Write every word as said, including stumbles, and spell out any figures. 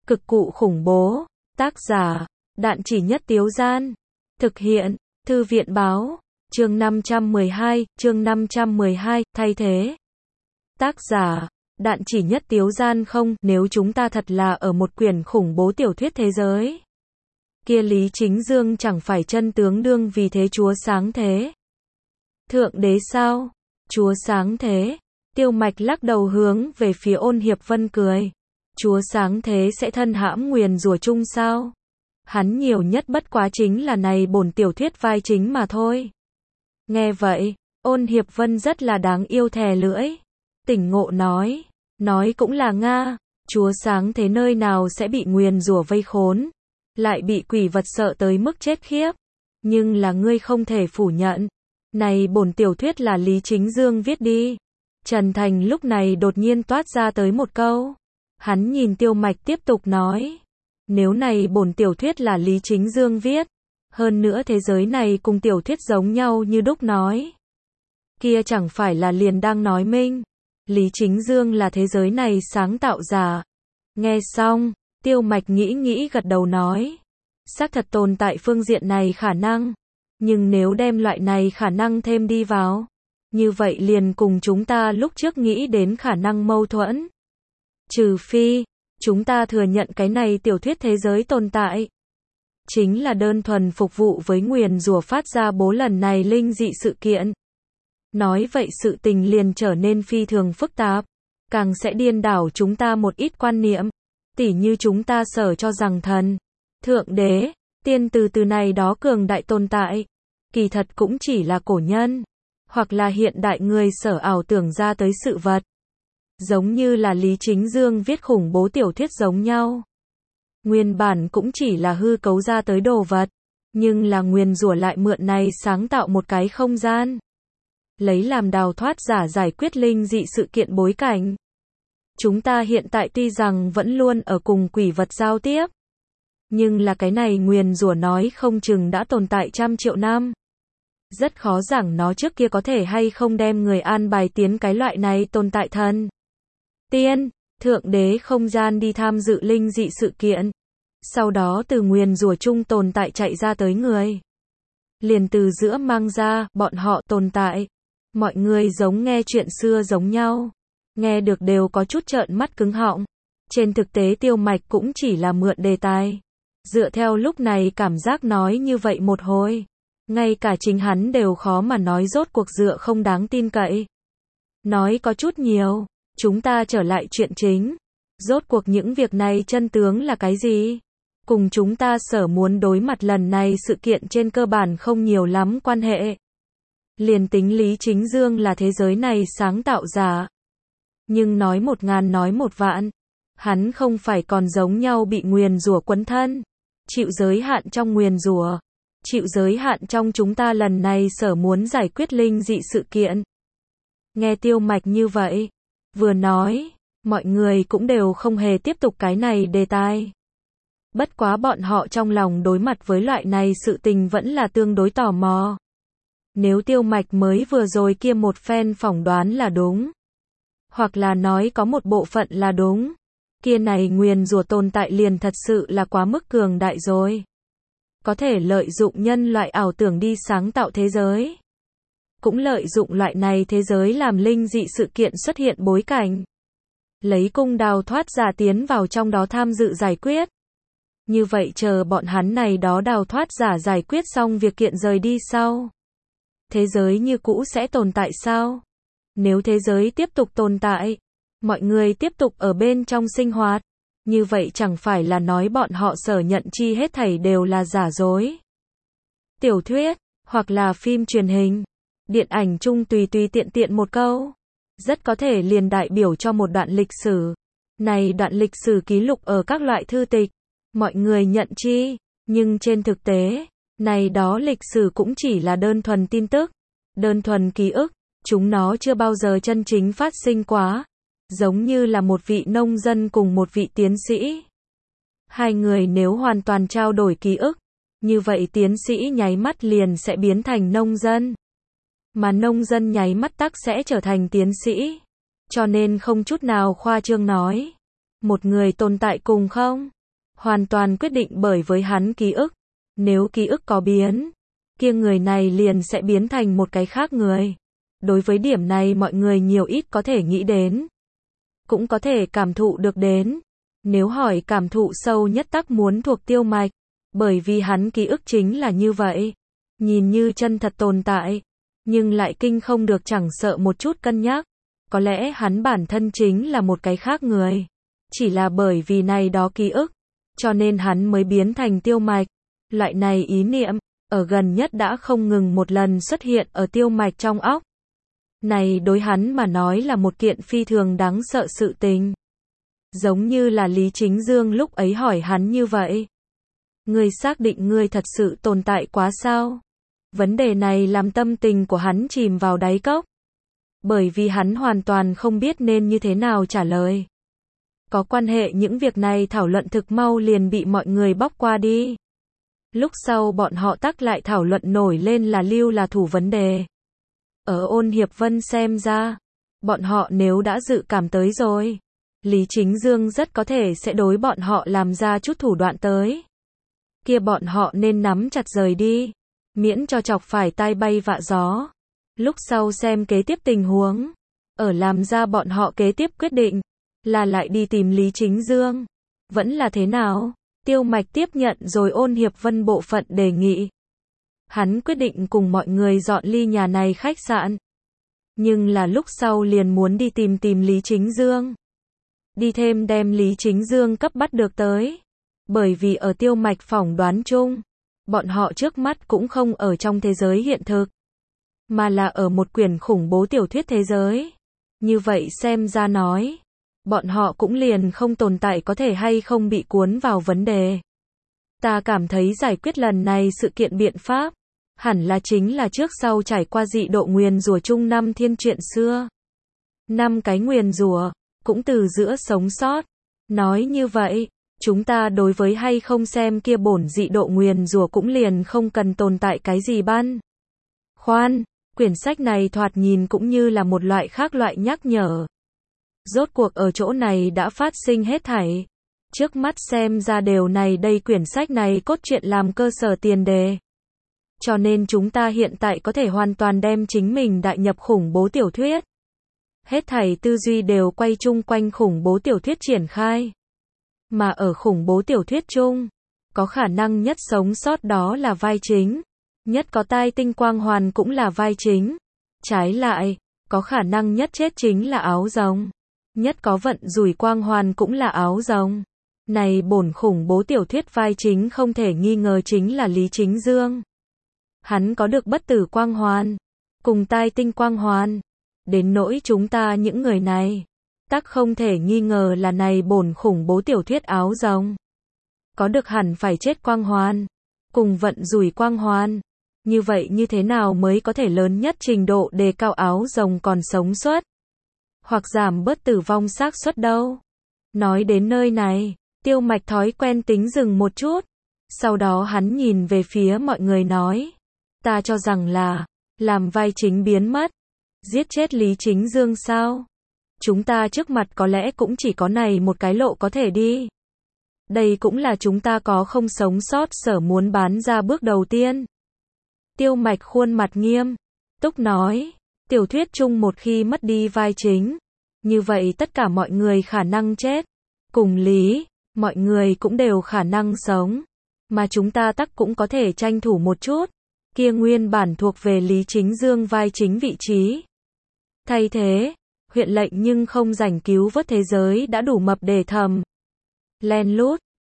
Cực cụ khủng bố. Tác giả, Đạn Chỉ Nhất Tiếu Gian. Thực hiện, Thư viện Báo. Chương năm trăm mười hai, chương năm trăm mười hai, thay thế. Tác giả, Đạn Chỉ Nhất Tiếu Gian. Không, nếu chúng ta thật là ở một quyển khủng bố tiểu thuyết thế giới, kia Lý Chính Dương chẳng phải chân tướng đương vì thế chúa sáng thế. Thượng đế sao? Chúa sáng thế. Tiêu Mạch lắc đầu hướng về phía Ôn Hiệp Vân cười. Chúa sáng thế sẽ thân hãm nguyền rủa chung sao? Hắn nhiều nhất bất quá chính là này bổn tiểu thuyết vai chính mà thôi. Nghe vậy, Ôn Hiệp Vân rất là đáng yêu thè lưỡi. Tỉnh ngộ nói, nói cũng là Nga, chúa sáng thế nơi nào sẽ bị nguyền rủa vây khốn, lại bị quỷ vật sợ tới mức chết khiếp. Nhưng là ngươi không thể phủ nhận, này bổn tiểu thuyết là Lý Chính Dương viết đi. Trần Thành lúc này đột nhiên toát ra tới một câu. Hắn nhìn Tiêu Mạch tiếp tục nói, nếu này bổn tiểu thuyết là Lý Chính Dương viết, hơn nữa thế giới này cùng tiểu thuyết giống nhau như đúc nói, kia chẳng phải là liền đang nói minh Lý Chính Dương là thế giới này sáng tạo giả. Nghe xong, Tiêu Mạch nghĩ nghĩ gật đầu nói, xác thật tồn tại phương diện này khả năng, nhưng nếu đem loại này khả năng thêm đi vào, như vậy liền cùng chúng ta lúc trước nghĩ đến khả năng mâu thuẫn. Trừ phi, chúng ta thừa nhận cái này tiểu thuyết thế giới tồn tại, chính là đơn thuần phục vụ với nguyền rủa phát ra bố lần này linh dị sự kiện. Nói vậy sự tình liền trở nên phi thường phức tạp, càng sẽ điên đảo chúng ta một ít quan niệm, tỉ như chúng ta sở cho rằng thần, thượng đế, tiên từ từ này đó cường đại tồn tại, kỳ thật cũng chỉ là cổ nhân, hoặc là hiện đại người sở ảo tưởng ra tới sự vật. Giống như là Lý Chính Dương viết khủng bố tiểu thuyết giống nhau. Nguyên bản cũng chỉ là hư cấu ra tới đồ vật, nhưng là nguyền rủa lại mượn này sáng tạo một cái không gian, lấy làm đào thoát giả giải quyết linh dị sự kiện bối cảnh. Chúng ta hiện tại tuy rằng vẫn luôn ở cùng quỷ vật giao tiếp, nhưng là cái này nguyền rủa nói không chừng đã tồn tại trăm triệu năm. Rất khó giảng nó trước kia có thể hay không đem người an bài tiến cái loại này tồn tại thần, tiên, thượng đế không gian đi tham dự linh dị sự kiện. Sau đó từ nguyền rủa chung tồn tại chạy ra tới người, liền từ giữa mang ra, bọn họ tồn tại. Mọi người giống nghe chuyện xưa giống nhau, nghe được đều có chút trợn mắt cứng họng. Trên thực tế Tiêu Mạch cũng chỉ là mượn đề tài, dựa theo lúc này cảm giác nói như vậy một hồi, ngay cả chính hắn đều khó mà nói rốt cuộc dựa không đáng tin cậy. Nói có chút nhiều, chúng ta trở lại chuyện chính. Rốt cuộc những việc này chân tướng là cái gì? Cùng chúng ta sở muốn đối mặt lần này sự kiện trên cơ bản không nhiều lắm quan hệ. Liền tính Lý Chính Dương là thế giới này sáng tạo giả, nhưng nói một ngàn nói một vạn, hắn không phải còn giống nhau bị nguyền rủa quấn thân, chịu giới hạn trong nguyền rủa, chịu giới hạn trong chúng ta lần này sở muốn giải quyết linh dị sự kiện. Nghe Tiêu Mạch như vậy, vừa nói, mọi người cũng đều không hề tiếp tục cái này đề tài. Bất quá bọn họ trong lòng đối mặt với loại này sự tình vẫn là tương đối tò mò. Nếu Tiêu Mạch mới vừa rồi kia một phen phỏng đoán là đúng, hoặc là nói có một bộ phận là đúng, kia này nguyền rủa tồn tại liền thật sự là quá mức cường đại rồi. Có thể lợi dụng nhân loại ảo tưởng đi sáng tạo thế giới, cũng lợi dụng loại này thế giới làm linh dị sự kiện xuất hiện bối cảnh, lấy cung đào thoát giả tiến vào trong đó tham dự giải quyết. Như vậy chờ bọn hắn này đó đào thoát giả giải quyết xong việc kiện rời đi sau, thế giới như cũ sẽ tồn tại sao? Nếu thế giới tiếp tục tồn tại, mọi người tiếp tục ở bên trong sinh hoạt, như vậy chẳng phải là nói bọn họ sở nhận chi hết thảy đều là giả dối. Tiểu thuyết, hoặc là phim truyền hình, điện ảnh chung tùy tùy tiện tiện một câu, rất có thể liền đại biểu cho một đoạn lịch sử. Này đoạn lịch sử ký lục ở các loại thư tịch, mọi người nhận chi, nhưng trên thực tế, này đó lịch sử cũng chỉ là đơn thuần tin tức, đơn thuần ký ức, chúng nó chưa bao giờ chân chính phát sinh quá. Giống như là một vị nông dân cùng một vị tiến sĩ. Hai người nếu hoàn toàn trao đổi ký ức, như vậy tiến sĩ nháy mắt liền sẽ biến thành nông dân, mà nông dân nháy mắt tắc sẽ trở thành tiến sĩ. Cho nên không chút nào khoa trương nói, một người tồn tại cùng không hoàn toàn quyết định bởi với hắn ký ức. Nếu ký ức có biến, kia người này liền sẽ biến thành một cái khác người. Đối với điểm này mọi người nhiều ít có thể nghĩ đến, cũng có thể cảm thụ được đến. Nếu hỏi cảm thụ sâu nhất tắc muốn thuộc Tiêu Mạch, bởi vì hắn ký ức chính là như vậy, nhìn như chân thật tồn tại, nhưng lại kinh không được chẳng sợ một chút cân nhắc. Có lẽ hắn bản thân chính là một cái khác người, chỉ là bởi vì này đó ký ức, cho nên hắn mới biến thành Tiêu Mạch. Loại này ý niệm, ở gần nhất đã không ngừng một lần xuất hiện ở Tiêu Mạch trong óc. Này đối hắn mà nói là một kiện phi thường đáng sợ sự tình. Giống như là Lý Chính Dương lúc ấy hỏi hắn như vậy. Ngươi xác định ngươi thật sự tồn tại quá sao? Vấn đề này làm tâm tình của hắn chìm vào đáy cốc. Bởi vì hắn hoàn toàn không biết nên như thế nào trả lời. Có quan hệ những việc này thảo luận thực mau liền bị mọi người bóc qua đi. Lúc sau bọn họ tắc lại thảo luận nổi lên là lưu là thủ vấn đề. Ở Ôn Hiệp Vân xem ra, bọn họ nếu đã dự cảm tới rồi, Lý Chính Dương rất có thể sẽ đối bọn họ làm ra chút thủ đoạn tới. Kia bọn họ nên nắm chặt rời đi, miễn cho chọc phải tai bay vạ gió. Lúc sau xem kế tiếp tình huống, ở làm ra bọn họ kế tiếp quyết định, là lại đi tìm Lý Chính Dương. Vẫn là thế nào? Tiêu Mạch tiếp nhận rồi Ôn Hiệp Vân bộ phận đề nghị. Hắn quyết định cùng mọi người dọn ly nhà này khách sạn. Nhưng là lúc sau liền muốn đi tìm tìm Lý Chính Dương. Đi thêm đem Lý Chính Dương cấp bắt được tới. Bởi vì ở Tiêu Mạch phỏng đoán chung, bọn họ trước mắt cũng không ở trong thế giới hiện thực, mà là ở một quyển khủng bố tiểu thuyết thế giới. Như vậy xem ra nói, bọn họ cũng liền không tồn tại có thể hay không bị cuốn vào vấn đề. Ta cảm thấy giải quyết lần này sự kiện biện pháp, hẳn là chính là trước sau trải qua dị độ nguyền rủa chung năm thiên chuyện xưa. Năm cái nguyền rủa, cũng từ giữa sống sót. Nói như vậy, chúng ta đối với hay không xem kia bổn dị độ nguyền rủa cũng liền không cần tồn tại cái gì ban. Khoan, quyển sách này thoạt nhìn cũng như là một loại khác loại nhắc nhở. Rốt cuộc ở chỗ này đã phát sinh hết thảy. Trước mắt xem ra đều này đây quyển sách này cốt truyện làm cơ sở tiền đề. Cho nên chúng ta hiện tại có thể hoàn toàn đem chính mình đại nhập khủng bố tiểu thuyết. Hết thảy tư duy đều quay chung quanh khủng bố tiểu thuyết triển khai. Mà ở khủng bố tiểu thuyết chung, có khả năng nhất sống sót đó là vai chính. Nhất có tai tinh quang hoàn cũng là vai chính. Trái lại, có khả năng nhất chết chính là áo rồng. Nhất có vận rủi quang hoàn cũng là áo rồng. Này bổn khủng bố tiểu thuyết vai chính không thể nghi ngờ chính là Lý Chính Dương. Hắn có được bất tử quang hoàn, cùng tai tinh quang hoàn. Đến nỗi chúng ta những người này, tắc không thể nghi ngờ là này bổn khủng bố tiểu thuyết áo rồng. Có được hẳn phải chết quang hoàn, cùng vận rủi quang hoàn. Như vậy như thế nào mới có thể lớn nhất trình độ đề cao áo rồng còn sống sót, hoặc giảm bớt tử vong xác suất đâu? Nói đến nơi này, Tiêu Mạch thói quen tính dừng một chút. Sau đó hắn nhìn về phía mọi người nói. Ta cho rằng là, làm vai chính biến mất. Giết chết Lý Chính Dương sao? Chúng ta trước mặt có lẽ cũng chỉ có này một cái lộ có thể đi. Đây cũng là chúng ta có không sống sót sở muốn bán ra bước đầu tiên. Tiêu Mạch khuôn mặt nghiêm túc nói. Tiểu thuyết chung một khi mất đi vai chính, như vậy tất cả mọi người khả năng chết. Cùng lý, mọi người cũng đều khả năng sống. Mà chúng ta tắc cũng có thể tranh thủ một chút. Kia nguyên bản thuộc về Lý Chính Dương vai chính vị trí. Thay thế, huyện lệnh nhưng không rảnh cứu vớt thế giới đã đủ mập để thầm. Len lút,